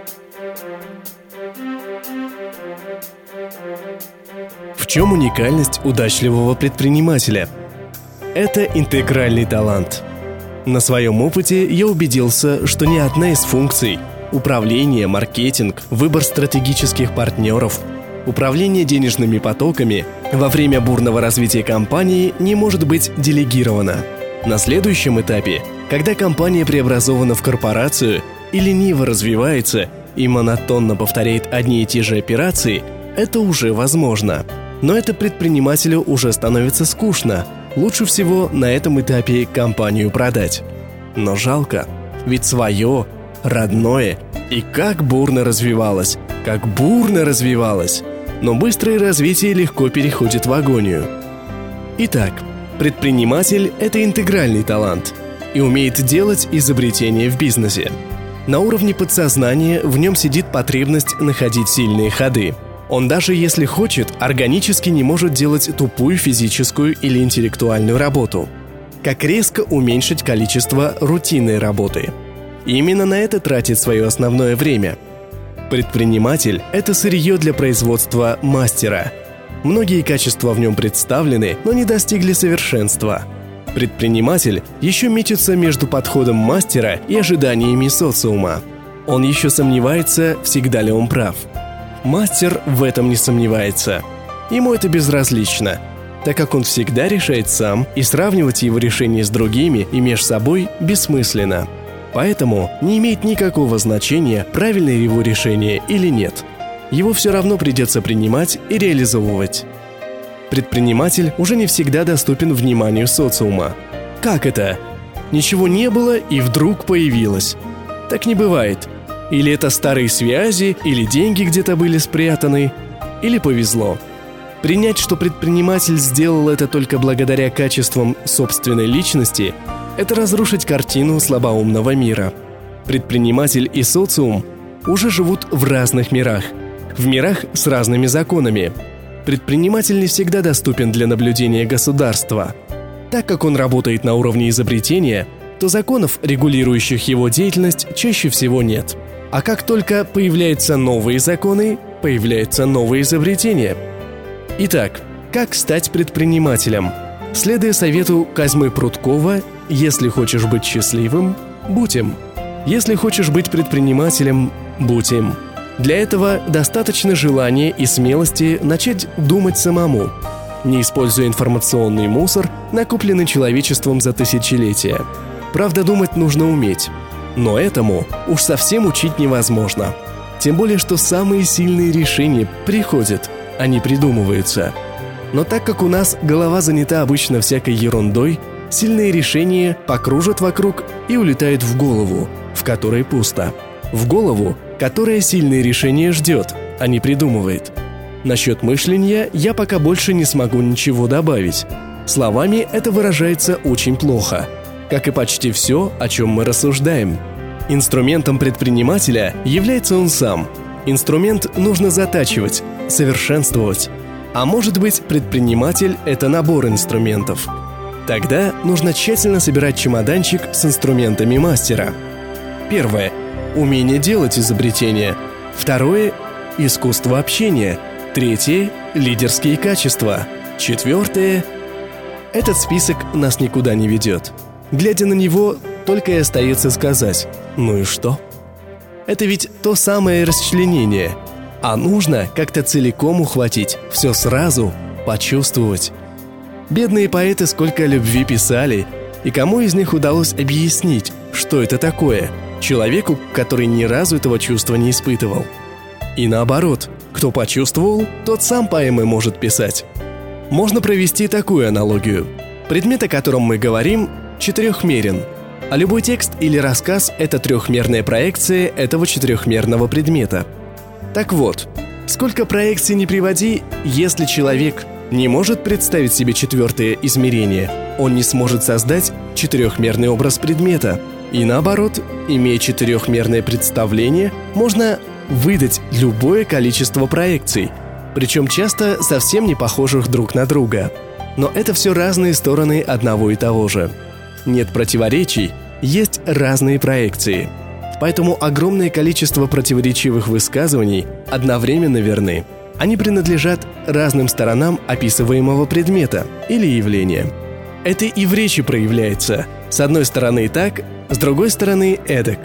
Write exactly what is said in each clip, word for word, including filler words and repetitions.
В чем уникальность удачливого предпринимателя? Это интегральный талант. На своем опыте я убедился, что ни одна из функций – управление, маркетинг, выбор стратегических партнеров, управление денежными потоками во время бурного развития компании не может быть делегирована. На следующем этапе, когда компания преобразована в корпорацию и лениво развивается и монотонно повторяет одни и те же операции, это уже возможно. Но это предпринимателю уже становится скучно. Лучше всего на этом этапе компанию продать. Но жалко, ведь свое, родное, и как бурно развивалось, как бурно развивалось. Но быстрое развитие легко переходит в агонию. Итак, предприниматель – это интегральный талант и умеет делать изобретения в бизнесе. На уровне подсознания в нем сидит потребность находить сильные ходы. Он даже если хочет, органически не может делать тупую физическую или интеллектуальную работу. Как резко уменьшить количество рутинной работы. И именно на это тратит свое основное время. Предприниматель – это сырье для производства мастера. Многие качества в нем представлены, но не достигли совершенства. Предприниматель еще мечется между подходом мастера и ожиданиями социума. Он еще сомневается, всегда ли он прав. Мастер в этом не сомневается. Ему это безразлично, так как он всегда решает сам, и сравнивать его решение с другими и меж собой бессмысленно. Поэтому не имеет никакого значения, правильное его решение или нет. Его все равно придется принимать и реализовывать. Предприниматель уже не всегда доступен вниманию социума. Как это? Ничего не было и вдруг появилось. Так не бывает. Или это старые связи, или деньги где-то были спрятаны, или повезло. Принять, что предприниматель сделал это только благодаря качествам собственной личности, это разрушить картину слабоумного мира. Предприниматель и социум уже живут в разных мирах, в мирах с разными законами. Предприниматель не всегда доступен для наблюдения государства. Так как он работает на уровне изобретения, то законов, регулирующих его деятельность, чаще всего нет. А как только появляются новые законы, появляются новые изобретения. Итак, как стать предпринимателем? Следуя совету Козьмы Прудкова, если хочешь быть счастливым, будь им. Если хочешь быть предпринимателем, будь им. Для этого достаточно желания и смелости начать думать самому, не используя информационный мусор, накопленный человечеством за тысячелетия. Правда, думать нужно уметь. Но этому уж совсем учить невозможно. Тем более, что самые сильные решения приходят, а не придумываются. Но так как у нас голова занята обычно всякой ерундой, сильные решения покружат вокруг и улетают в голову, в которой пусто. В голову, которая сильные решения ждет, а не придумывает. Насчет мышления я пока больше не смогу ничего добавить. Словами это выражается очень плохо. Как и почти все, о чем мы рассуждаем. Инструментом предпринимателя является он сам. Инструмент нужно затачивать, совершенствовать. А может быть, предприниматель – это набор инструментов. Тогда нужно тщательно собирать чемоданчик с инструментами мастера. Первое – умение делать изобретения. Второе – искусство общения. Третье – лидерские качества. Четвертое – этот список нас никуда не ведет. Глядя на него, только и остается сказать: ну и что? Это ведь то самое расчленение. А нужно как-то целиком ухватить, все сразу почувствовать. Бедные поэты сколько любви писали, и кому из них удалось объяснить, что это такое, человеку, который ни разу этого чувства не испытывал? И наоборот, кто почувствовал, тот сам поэмы может писать. Можно провести такую аналогию. Предмет, о котором мы говорим, четырехмерен, а любой текст или рассказ – это трехмерная проекция этого четырехмерного предмета. Так вот, сколько проекций ни приводи, если человек не может представить себе четвертое измерение, он не сможет создать четырехмерный образ предмета. И наоборот, имея четырехмерное представление, можно выдать любое количество проекций, причем часто совсем не похожих друг на друга. Но это все разные стороны одного и того же. Нет противоречий, есть разные проекции. Поэтому огромное количество противоречивых высказываний одновременно верны. Они принадлежат разным сторонам описываемого предмета или явления. Это и в речи проявляется. С одной стороны так, с другой стороны эдак.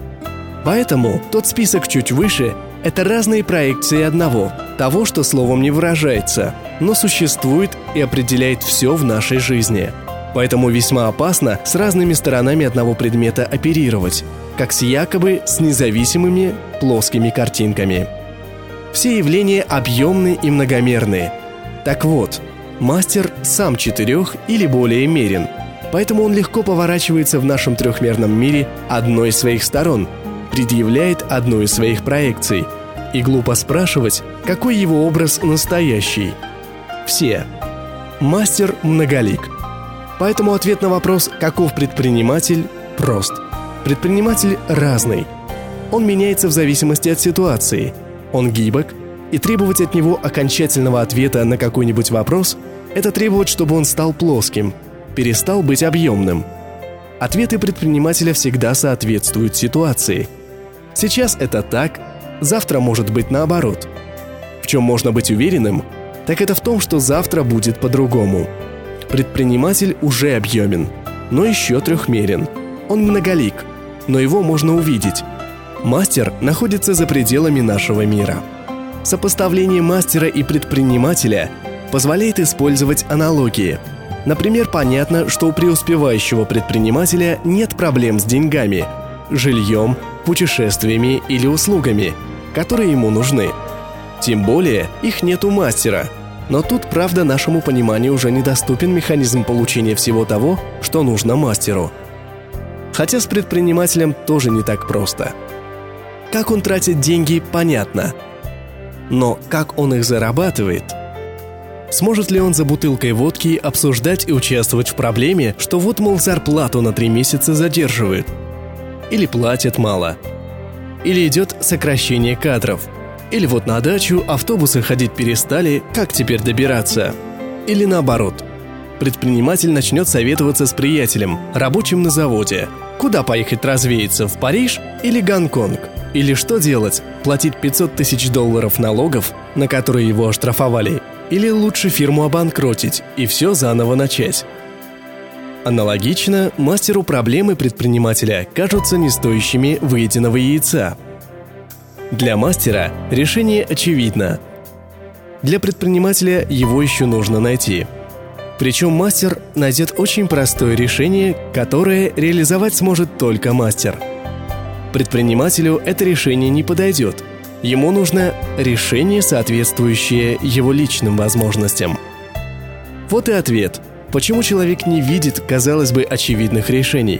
Поэтому тот список чуть выше – это разные проекции одного, того, что словом не выражается, но существует и определяет все в нашей жизни. Поэтому весьма опасно с разными сторонами одного предмета оперировать, как с якобы с независимыми плоскими картинками. Все явления объемны и многомерны. Так вот, мастер сам четырех или более мерен, поэтому он легко поворачивается в нашем трехмерном мире одной из своих сторон, предъявляет одну из своих проекций. И глупо спрашивать, какой его образ настоящий. Все. Мастер многолик. Поэтому ответ на вопрос «каков предприниматель?» прост. Предприниматель разный. Он меняется в зависимости от ситуации. Он гибок, и требовать от него окончательного ответа на какой-нибудь вопрос – это требовать, чтобы он стал плоским, перестал быть объемным. Ответы предпринимателя всегда соответствуют ситуации. Сейчас это так, завтра может быть наоборот. В чем можно быть уверенным, так это в том, что завтра будет по-другому. Предприниматель уже объемен, но еще трехмерен. Он многолик, но его можно увидеть. Мастер находится за пределами нашего мира. Сопоставление мастера и предпринимателя позволяет использовать аналогии. Например, понятно, что у преуспевающего предпринимателя нет проблем с деньгами, жильем, путешествиями или услугами, которые ему нужны. Тем более, их нет у мастера. Но тут, правда, нашему пониманию уже недоступен механизм получения всего того, что нужно мастеру. Хотя с предпринимателем тоже не так просто. Как он тратит деньги, понятно. Но как он их зарабатывает? Сможет ли он за бутылкой водки обсуждать и участвовать в проблеме, что вот, мол, зарплату на три месяца задерживают? Или платят мало? Или идет сокращение кадров? Или вот на дачу автобусы ходить перестали, как теперь добираться? Или наоборот. Предприниматель начнет советоваться с приятелем, рабочим на заводе. Куда поехать развеяться, в Париж или Гонконг? Или что делать? Платить пятьсот тысяч долларов налогов, на которые его оштрафовали? Или лучше фирму обанкротить и все заново начать? Аналогично, мастеру проблемы предпринимателя кажутся не стоящими выеденного яйца. Для мастера решение очевидно. Для предпринимателя его еще нужно найти. Причем мастер найдет очень простое решение, которое реализовать сможет только мастер. Предпринимателю это решение не подойдет. Ему нужно решение, соответствующее его личным возможностям. Вот и ответ, почему человек не видит, казалось бы, очевидных решений.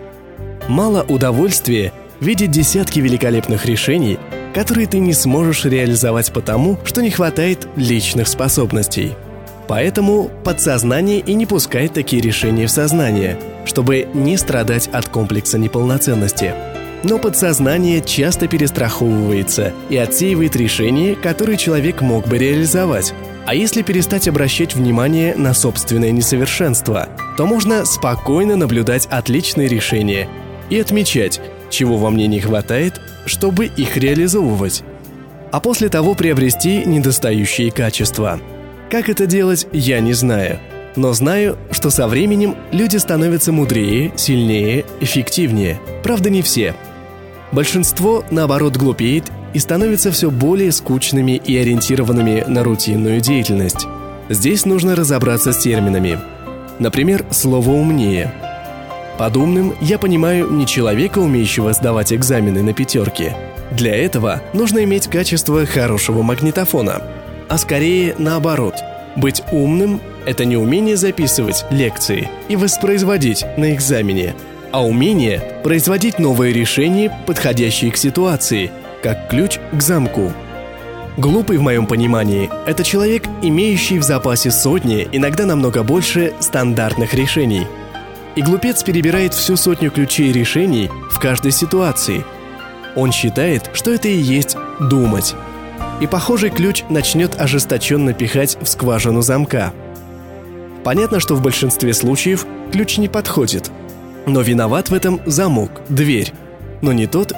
Мало удовольствия видеть десятки великолепных решений, которые ты не сможешь реализовать потому, что не хватает личных способностей. Поэтому подсознание и не пускает такие решения в сознание, чтобы не страдать от комплекса неполноценности. Но подсознание часто перестраховывается и отсеивает решения, которые человек мог бы реализовать. А если перестать обращать внимание на собственное несовершенство, то можно спокойно наблюдать отличные решения и отмечать, чего во мне не хватает, чтобы их реализовывать. А после того приобрести недостающие качества. Как это делать, я не знаю. Но знаю, что со временем люди становятся мудрее, сильнее, эффективнее. Правда, не все. Большинство, наоборот, глупеет и становятся все более скучными и ориентированными на рутинную деятельность. Здесь нужно разобраться с терминами. Например, слово «умнее». Под умным я понимаю не человека, умеющего сдавать экзамены на пятерки. Для этого нужно иметь качество хорошего магнитофона. А скорее наоборот. Быть умным – это не умение записывать лекции и воспроизводить на экзамене, а умение производить новые решения, подходящие к ситуации, как ключ к замку. Глупый, в моем понимании, это человек, имеющий в запасе сотни, иногда намного больше, стандартных решений. И глупец перебирает всю сотню ключей решений в каждой ситуации. Он считает, что это и есть думать. И похожий ключ начнет ожесточенно пихать в скважину замка. Понятно, что в большинстве случаев ключ не подходит. Но виноват в этом замок, дверь, но не тот,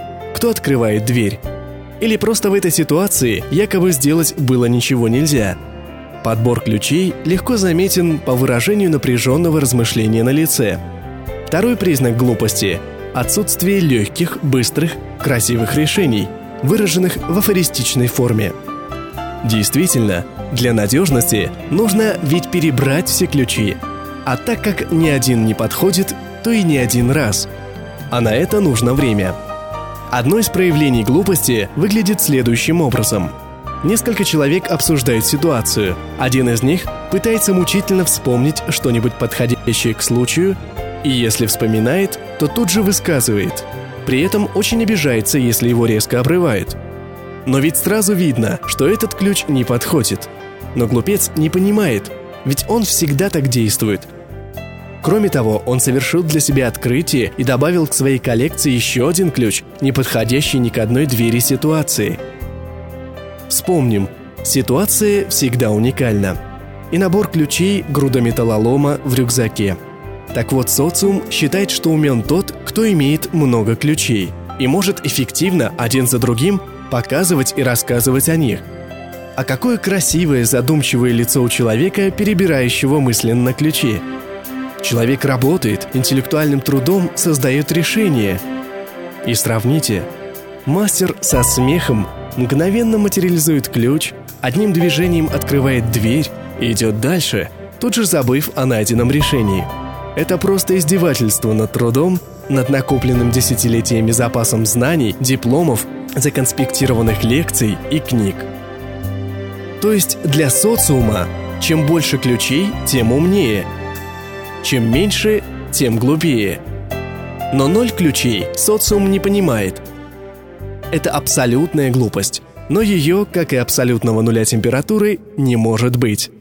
кто открывает дверь. Или просто в этой ситуации якобы сделать было ничего нельзя. Подбор ключей легко заметен по выражению напряженного размышления на лице. Второй признак глупости – отсутствие легких, быстрых, красивых решений, выраженных в афористичной форме. Действительно, для надежности нужно ведь перебрать все ключи, а так как ни один не подходит, то и не один раз. А на это нужно время. Одно из проявлений глупости выглядит следующим образом. Несколько человек обсуждают ситуацию. Один из них пытается мучительно вспомнить что-нибудь подходящее к случаю, и если вспоминает, то тут же высказывает. При этом очень обижается, если его резко обрывают. Но ведь сразу видно, что этот ключ не подходит. Но глупец не понимает, ведь он всегда так действует. Кроме того, он совершил для себя открытие и добавил к своей коллекции еще один ключ, не подходящий ни к одной двери ситуации. Вспомним, ситуация всегда уникальна. И набор ключей – груда металлолома в рюкзаке. Так вот, социум считает, что умен тот, кто имеет много ключей и может эффективно один за другим показывать и рассказывать о них. А какое красивое, задумчивое лицо у человека, перебирающего мысленно ключи. Человек работает, интеллектуальным трудом создает решение. И сравните. Мастер со смехом мгновенно материализует ключ, одним движением открывает дверь и идет дальше, тут же забыв о найденном решении. Это просто издевательство над трудом, над накопленным десятилетиями запасом знаний, дипломов, законспектированных лекций и книг. То есть для социума чем больше ключей, тем умнее. Чем меньше, тем глупее. Но ноль ключей социум не понимает. Это абсолютная глупость, но ее, как и абсолютного нуля температуры, не может быть.